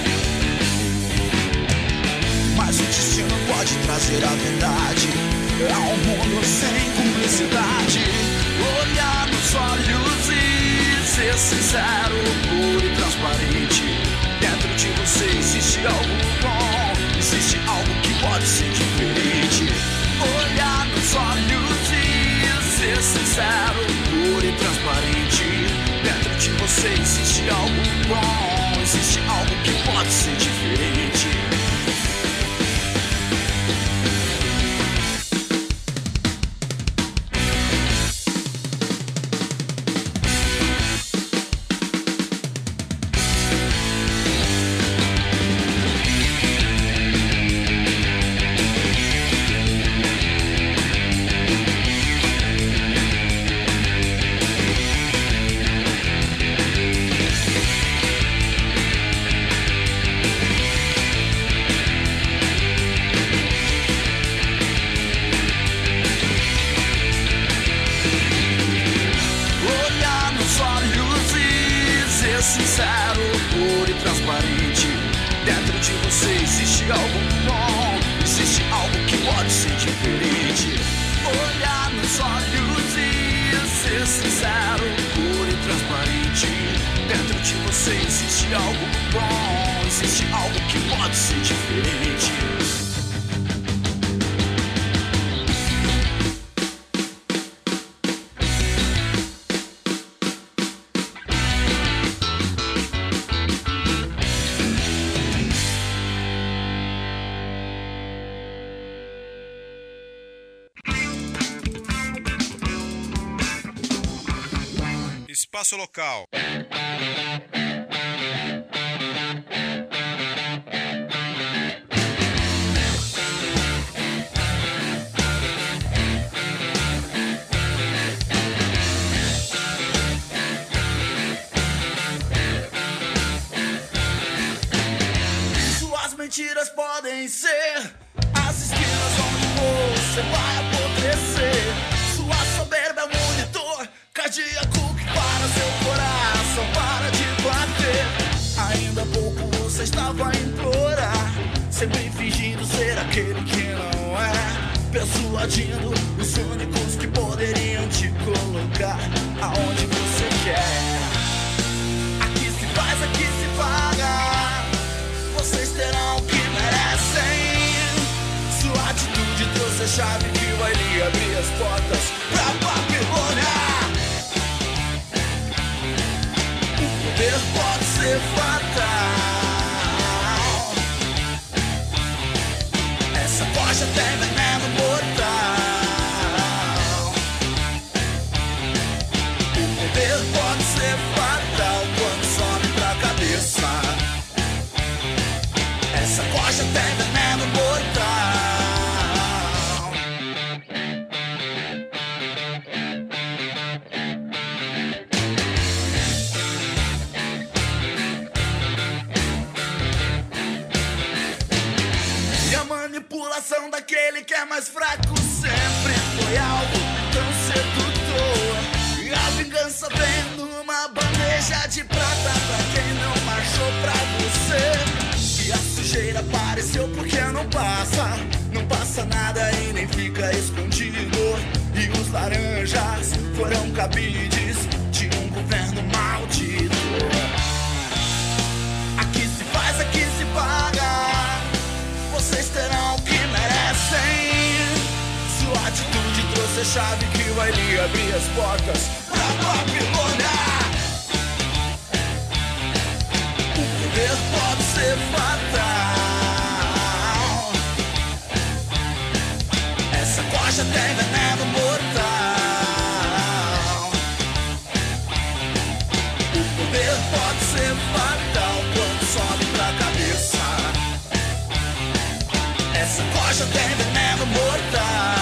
Speaker 8: Mas o destino pode trazer a verdade a um mundo sem cumplicidade. Olhar nos olhos e ser sincero, puro e transparente. Dentro de você existe algo bom, existe algo que pode ser diferente. Olhar nos olhos e ser sincero, puro e transparente. Dentro de você existe algo bom, existe algo que pode ser diferente. Sincero, puro e transparente. Dentro de você existe algo bom, existe algo que pode ser diferente. Olhar nos olhos e ser sincero, puro e transparente. Dentro de você existe algo bom, existe algo que pode ser diferente.
Speaker 2: Espaço Local.
Speaker 8: Suas mentiras podem ser as esquinas onde você vai apodrecer. Sua soberba é um monitor cardíaco que para seu coração para de bater. Ainda há pouco você estava a implorar, sempre fingindo ser aquele que não é, persuadindo os únicos que poderiam te colocar aonde você quer. Aqui se faz, aqui se paga, vocês terão o que merecem. Sua atitude trouxe a chave que vai lhe abrir as portas pra Babilônia. O poder pode ser fatal, essa voz já tem veneno mortal. O poder pode ser fatal quando some pra cabeça. Essa voz já tem veneno mortal. fica escondido. E os laranjas foram cabides de um governo maldito. Aqui se faz, aqui se paga. Vocês terão o que merecem. Sua atitude trouxe a chave que vai lhe abrir as portas pra Babilônia. O poder pode ser fatal. Essa coxa tem veneno mortal. O poder pode ser fatal quando sobe pra cabeça. Essa coxa tem veneno mortal.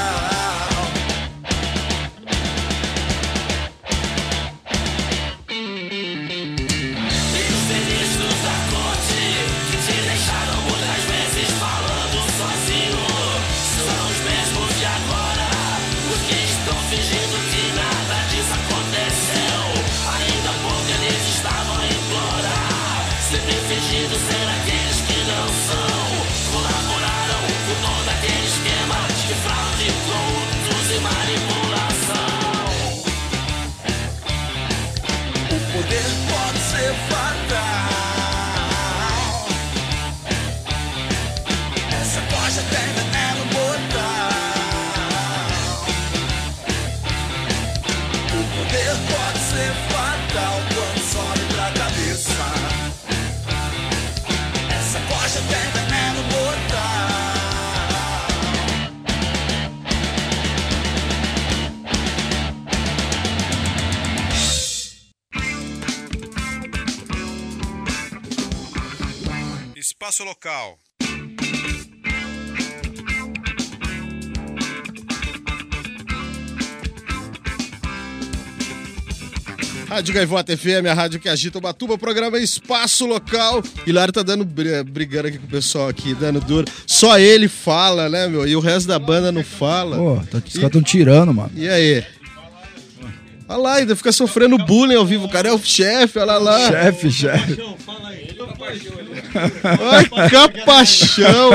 Speaker 2: Espaço Local.
Speaker 3: Rádio Gaivota FM, a rádio que agita Ubatuba, programa Espaço Local. Hilário tá dando brigando aqui com o pessoal aqui, dando duro. Só ele fala, né, meu? E o resto da banda não fala.
Speaker 4: Pô, os caras estão tirando, mano.
Speaker 3: E aí? Olha lá, ainda fica sofrendo bullying ao vivo. O cara é o chefe, olha lá.
Speaker 4: Chefe.
Speaker 3: Ai, capachão.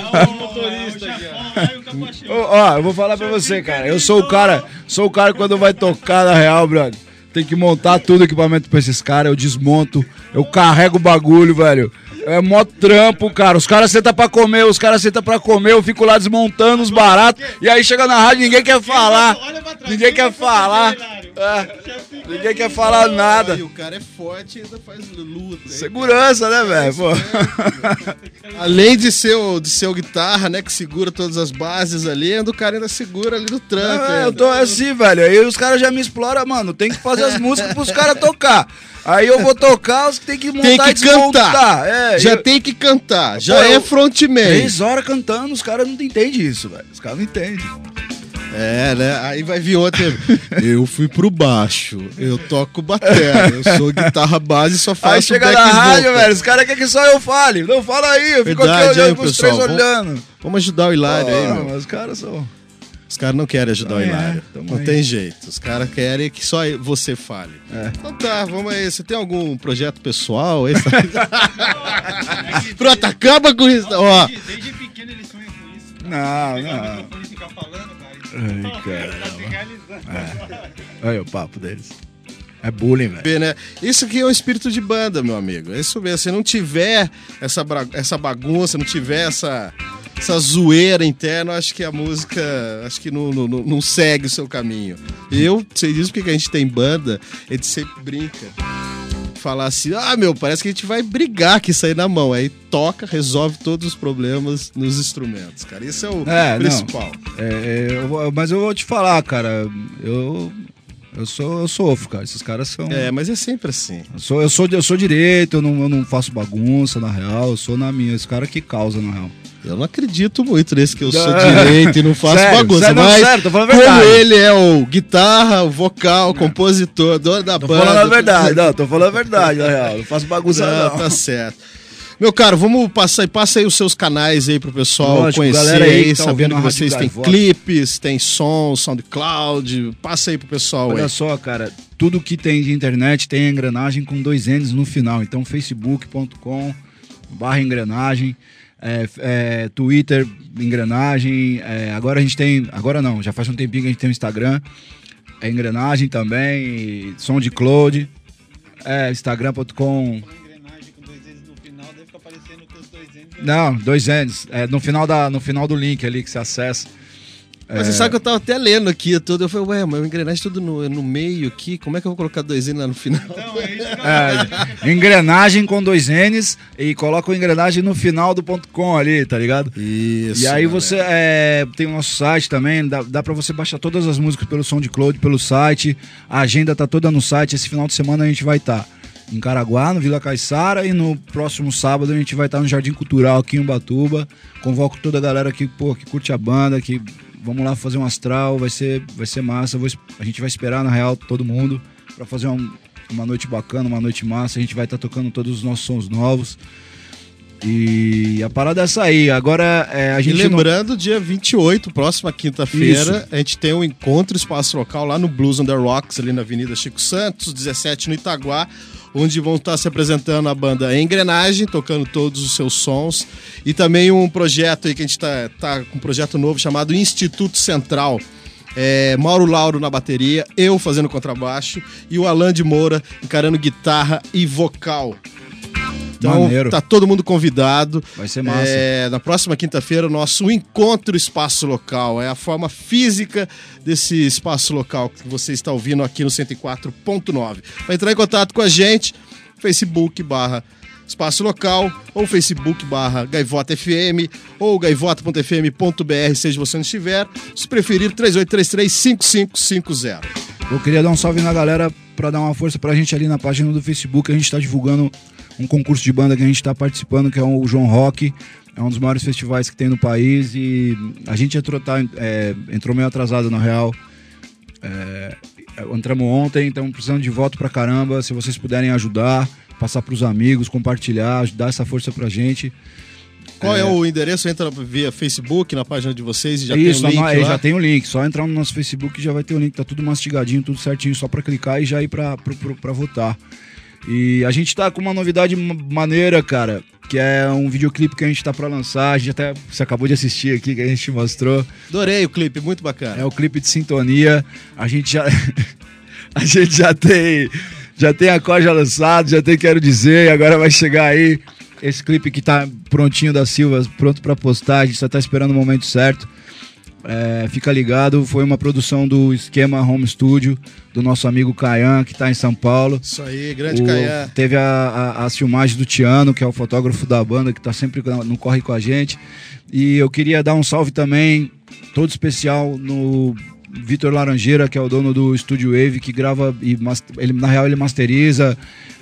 Speaker 4: Ó, eu vou falar pra você, cara. Eu sou o cara quando vai tocar na real, brother. Tem que montar tudo o equipamento pra esses caras, eu desmonto, eu carrego o bagulho, velho. É mó trampo, cara. Os caras sentam pra comer, eu fico lá desmontando os baratos. E aí chega na rádio, ninguém quer falar. Ninguém quer falar. Ninguém quer falar nada.
Speaker 3: E o cara é forte e ainda faz luta.
Speaker 4: Segurança, né, velho?
Speaker 3: Além de ser o guitarra, né, que segura todas as bases ali, o cara ainda segura ali no tranco.
Speaker 4: Eu tô assim, velho. Aí os caras já me exploram, mano. Tem que fazer as músicas pros caras tocar. Aí eu vou tocar, os que tem que montar
Speaker 3: tem que
Speaker 4: e desmontar.
Speaker 3: Cantar. Já tem que cantar. Já é frontman.
Speaker 4: 3 horas cantando, os caras não entendem isso, velho. Os caras não entendem.
Speaker 3: É, né? Aí vai vir outra. Eu fui pro baixo, eu toco bateria, eu sou guitarra base e só faço
Speaker 4: aí chega na rádio, velho, os caras querem que só eu fale. Não, fala aí, eu fico aqui olhando pros três olhando.
Speaker 3: Vamos ajudar o Hilário aí, meu.
Speaker 4: Mas os caras são...
Speaker 3: Os caras não querem ajudar o Hilário. Não tem jeito. Os caras querem que só você fale. Então tá, vamos aí. Você tem algum projeto pessoal? Pronto, acaba com isso. Ó.
Speaker 5: Desde pequeno ele sonha com isso.
Speaker 4: Não.
Speaker 5: Ficar falando, cara.
Speaker 4: Ai, caramba. Olha o papo deles. É bullying, velho.
Speaker 3: Né? Isso aqui é um espírito de banda, meu amigo. É isso mesmo. Se não tiver essa bagunça, não tiver essa zoeira interna, acho que a música não segue o seu caminho. Eu sei disso porque a gente tem banda, a gente sempre brinca. Falar assim, parece que a gente vai brigar aqui, sair na mão. Aí toca, resolve todos os problemas nos instrumentos, cara. Isso é o principal.
Speaker 4: Mas eu vou te falar, cara, eu sofro, cara. Esses caras são...
Speaker 3: mas é sempre assim.
Speaker 4: Eu sou direito, eu não faço bagunça, na real. Eu sou na minha. Esse cara que causa, na real.
Speaker 3: Eu não acredito muito nesse que eu sou direito e não faço bagunça.
Speaker 4: Sério, tô falando a verdade.
Speaker 3: Como ele é o guitarra, o vocal, o compositor, dono da banda...
Speaker 4: Tô falando a verdade, tô falando a verdade, na real. Não faço bagunça, não.
Speaker 3: Tá certo. Meu caro, vamos passa aí os seus canais aí pro pessoal. Lógico,
Speaker 4: conhecer aí,
Speaker 3: tá sabendo que vocês têm clipes, tem som, SoundCloud. Passa aí pro pessoal.
Speaker 4: Olha só, cara, tudo que tem de internet tem a engrenagem com 2 N's no final. Então, facebook.com/engrenagem. Twitter, Engrenagem. Agora a gente tem... Agora não, já faz um tempinho que a gente tem o Instagram. Engrenagem também, SoundCloud. Instagram.com. Não, 2 N's. No final do link ali que você acessa.
Speaker 3: Mas você sabe que eu tava até lendo aqui tudo. Eu falei, ué, mas o engrenagem tudo no meio aqui. Como é que eu vou colocar 2 N's lá no final?
Speaker 5: Então, é isso que
Speaker 4: Engrenagem com 2 N's e coloca o engrenagem no final do .com ali, tá ligado?
Speaker 3: Isso.
Speaker 4: E aí você tem o nosso site também. Dá pra você baixar todas as músicas pelo SoundCloud, pelo site. A agenda tá toda no site. Esse final de semana a gente vai estar em Caraguá, no Vila Caiçara, e no próximo sábado a gente vai estar no Jardim Cultural aqui em Ubatuba. Convoco toda a galera que curte a banda, que vamos lá fazer um astral, vai ser massa. A gente vai esperar, na real, todo mundo pra fazer uma noite bacana, uma noite massa. A gente vai estar tocando todos os nossos sons novos. E a parada é essa aí. Agora a gente.
Speaker 3: E lembrando, dia 28, próxima quinta-feira, a gente tem um encontro espaço local lá no Blues on the Rocks, ali na Avenida Chico Santos, 17 no Itaguá, onde vão estar se apresentando a banda Engrenagem, tocando todos os seus sons, e também um projeto aí que a gente tá com um projeto novo chamado Instituto Central. Mauro Lauro na bateria, eu fazendo contrabaixo e o Alan de Moura encarando guitarra e vocal. Então,
Speaker 4: maneiro.
Speaker 3: Tá todo mundo convidado.
Speaker 4: Vai ser massa.
Speaker 3: Na próxima quinta-feira, o nosso encontro espaço local. É a forma física desse espaço local que você está ouvindo aqui no 104.9. Para entrar em contato com a gente, Facebook/Espaço Local, ou Facebook/Gaivota FM, ou gaivota.fm.br, seja você onde estiver. Se preferir, 3833-5550.
Speaker 4: Eu queria dar um salve na galera pra dar uma força pra gente ali na página do Facebook. A gente tá divulgando um concurso de banda que a gente tá participando, que é o João Rock. É um dos maiores festivais que tem no país e a gente entrou meio atrasado, na real. Entramos ontem, então precisando de voto pra caramba. Se vocês puderem ajudar, passar pros amigos, compartilhar, dar essa força pra gente.
Speaker 3: Qual é o endereço? Entra via Facebook, na página de vocês, e já
Speaker 4: isso,
Speaker 3: tem o link lá?
Speaker 4: Já tem o link. Só entrar no nosso Facebook já vai ter o link. Tá tudo mastigadinho, tudo certinho, só pra clicar e já ir pra votar. E a gente tá com uma novidade maneira, cara, que é um videoclipe que a gente tá pra lançar. A gente até, você acabou de assistir aqui, que a gente mostrou.
Speaker 3: Adorei o clipe, muito bacana.
Speaker 4: É o clipe de Sintonia. A gente já tem a Coja lançado, já tem Quero Dizer, e agora vai chegar aí esse clipe que tá prontinho da Silva, pronto pra postar. A gente só tá esperando o momento certo. Fica ligado, foi uma produção do Esquema Home Studio, do nosso amigo Caian, que tá em São Paulo.
Speaker 3: Isso aí, grande Caian.
Speaker 4: Teve as filmagens do Tiano, que é o fotógrafo da banda, que tá sempre no corre com a gente. E eu queria dar um salve também, todo especial, no Vitor Laranjeira, que é o dono do Estúdio Wave, que grava, ele, na real ele masteriza,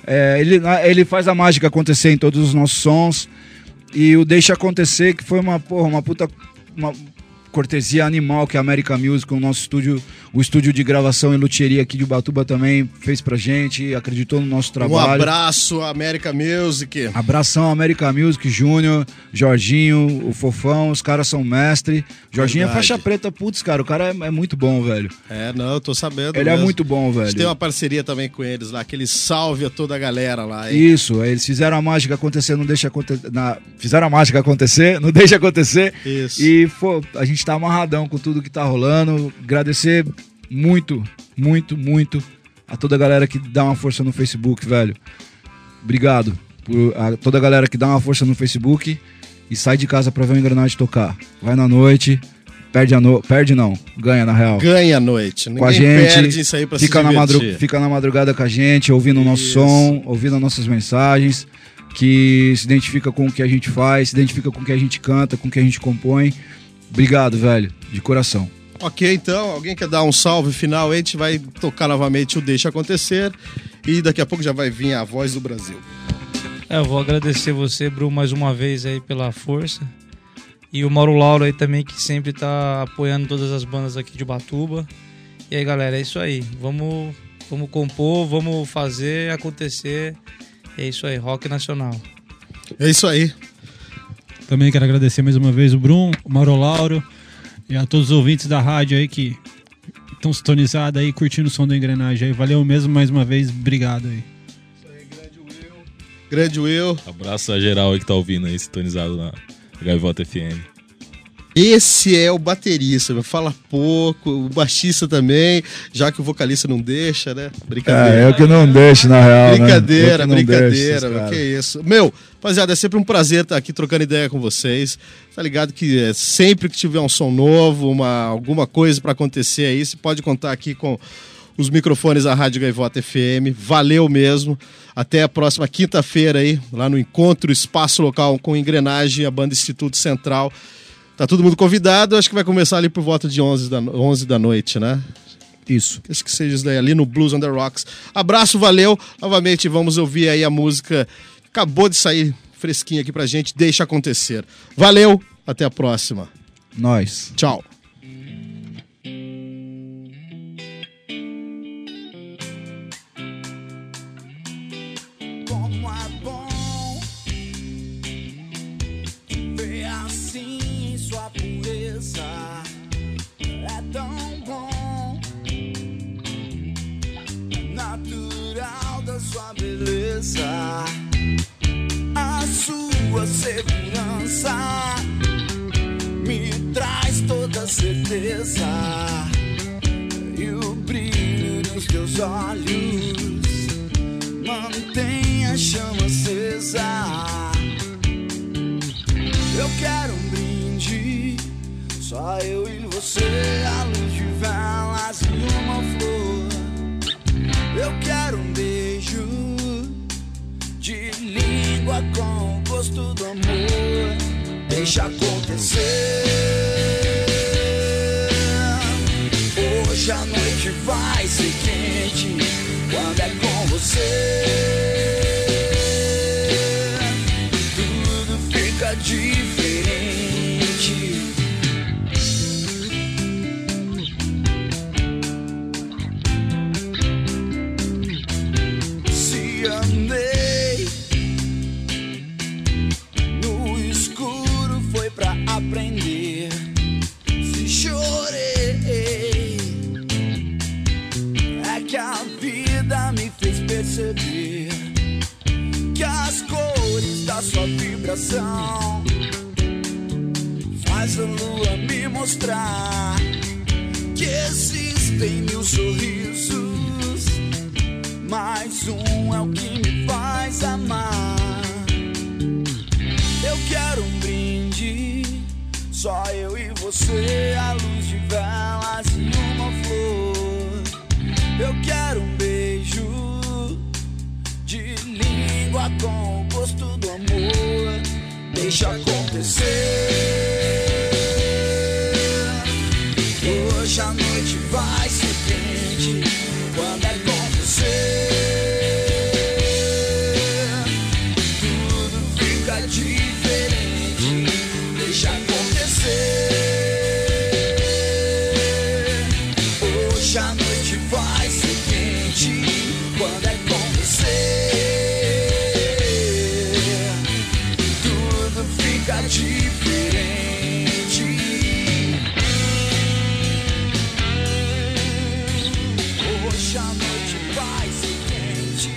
Speaker 4: ele faz a mágica acontecer em todos os nossos sons. E o Deixa Acontecer, que foi uma puta... uma cortesia animal que a America Music, o nosso estúdio, o estúdio de gravação e luthieria aqui de Ubatuba também fez pra gente, acreditou no nosso trabalho.
Speaker 3: Um abraço, America Music.
Speaker 4: Abração, America Music, Júnior, Jorginho, o Fofão, os caras são mestre. Jorginho é faixa preta, putz, cara, o cara é muito bom, velho.
Speaker 3: Não, eu tô sabendo.
Speaker 4: Ele mesmo. É muito bom, velho.
Speaker 3: A gente tem uma parceria também com eles lá, aquele salve a toda a galera lá, hein?
Speaker 4: Isso, eles fizeram a mágica acontecer, não deixa acontecer. Fizeram a mágica acontecer, não deixa acontecer.
Speaker 3: Isso.
Speaker 4: E, a gente tá amarradão com tudo que tá rolando. Agradecer muito, muito, muito a toda a galera que dá uma força no Facebook, velho. Obrigado a toda a galera que dá uma força no Facebook e sai de casa pra ver o Engrenagem tocar. Vai na noite, perde não, ganha na real.
Speaker 3: Ganha a noite.
Speaker 4: Com a gente,
Speaker 3: perde isso aí pra
Speaker 4: fica na madrugada com a gente, ouvindo o nosso som, ouvindo as nossas mensagens, que se identifica com o que a gente faz, se identifica com o que a gente canta, com o que a gente compõe. Obrigado, velho, de coração.
Speaker 3: Ok, então, alguém quer dar um salve final? A gente vai tocar novamente o Deixa Acontecer e daqui a pouco já vai vir a Voz do Brasil.
Speaker 7: Eu vou agradecer você, Bruno, mais uma vez aí pela força. E o Mauro Lauro aí também, que sempre tá apoiando todas as bandas aqui de Ubatuba. E aí, galera, é isso aí. Vamos compor, vamos fazer acontecer. É isso aí, rock nacional.
Speaker 3: É isso aí.
Speaker 5: Também quero agradecer mais uma vez o Bruno, o Mauro Lauro e a todos os ouvintes da rádio aí que estão sintonizados aí, curtindo o som do Engrenagem aí. Valeu mesmo mais uma vez, obrigado aí.
Speaker 3: Grande Will.
Speaker 6: Abraço a geral aí que tá ouvindo aí, sintonizado Gaivota FM.
Speaker 3: Esse é o baterista, fala pouco, o baixista também, já que o vocalista não deixa, né? Brincadeira.
Speaker 4: Eu que não deixo, na real.
Speaker 3: Brincadeira,
Speaker 4: né?
Speaker 3: brincadeira, meu, que isso. Meu, rapaziada, é sempre um prazer estar aqui trocando ideia com vocês. Tá ligado que sempre que tiver um som novo, alguma coisa pra acontecer aí, você pode contar aqui com os microfones da Rádio Gaivota FM. Valeu mesmo. Até a próxima quinta-feira aí, lá no Encontro Espaço Local com Engrenagem, a banda Instituto Central. Tá todo mundo convidado, acho que vai começar ali por volta de 11 da noite, né?
Speaker 4: Isso.
Speaker 3: Acho que seja isso daí, ali no Blues on the Rocks. Abraço, valeu. Novamente vamos ouvir aí a música. Acabou de sair fresquinha aqui pra gente, Deixa Acontecer. Valeu, até a próxima.
Speaker 4: Nós.
Speaker 3: Tchau.
Speaker 8: Como é bom ver assim em sua pureza. É tão bom, natural da sua beleza. A sua segurança me traz toda certeza. E o brilho dos teus olhos mantém a chama acesa. Eu quero um brinde, só eu e você, a luz de velas e uma flor. Eu quero um beijo de língua com o gosto do amor. Deixa acontecer. Hoje a noite vai ser quente quando é com você. Tudo fica diferente. Se andei no escuro foi pra aprender. Se chorei é que a vida me fez perceber que as cores da sua vibração faz a lua me mostrar que existem mil sorrisos, mas um é o que me faz amar. Eu quero um brinde, só eu e você, a luz de velas e uma flor. Eu quero um beijo de língua com o gosto do amor. Deixa acontecer. Hoje a noite vai ser quente quando é com você. Tudo fica diferente. Deixa acontecer. Hoje a noite vai ser quente quando é com você. Tudo fica diferente. Hoje a noite vai ser quente.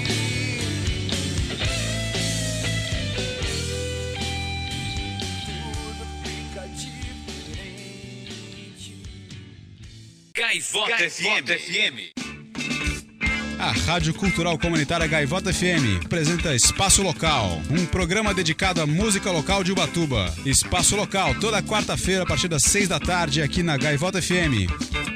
Speaker 8: Tudo fica diferente.
Speaker 1: Gaivota FM.
Speaker 2: A Rádio Cultural Comunitária Gaivota FM apresenta Espaço Local, um programa dedicado à música local de Ubatuba. Espaço Local, toda quarta-feira a partir das 6 da tarde aqui na Gaivota FM.